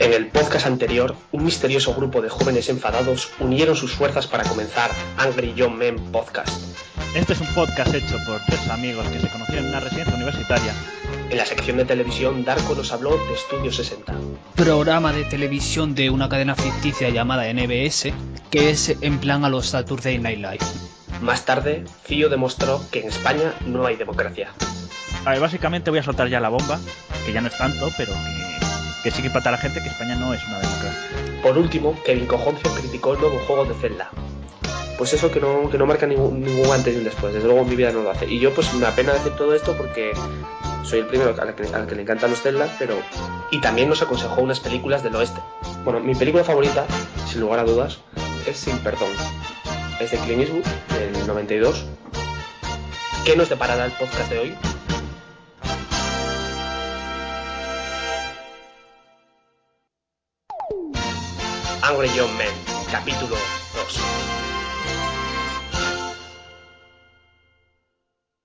En el podcast anterior, un misterioso grupo de jóvenes enfadados unieron sus fuerzas para comenzar Angry Young Men Podcast. Este es un podcast hecho por tres amigos que se conocieron en una residencia universitaria. En la sección de televisión, Darko nos habló de Estudio 60. Programa de televisión de una cadena ficticia llamada NBS, que es en plan a los Saturday Night Live. Más tarde, Fío demostró que en España no hay democracia. A ver, básicamente voy a soltar ya la bomba, que ya no es tanto, pero que sí que impacta a la gente que España no es una democracia. Por último, Kevin Cojoncio criticó el nuevo juego de Zelda. Pues eso que no marca ningún antes y un después, desde luego en mi vida no lo hace. Y yo pues me apena decir todo esto porque soy el primero al que le encantan los Zelda, pero... Y también nos aconsejó unas películas del oeste. Bueno, mi película favorita, sin lugar a dudas, es Sin Perdón. Es de Clint Eastwood, del 92. ¿Qué nos deparará el podcast de hoy? Angry Young Men, capítulo 2.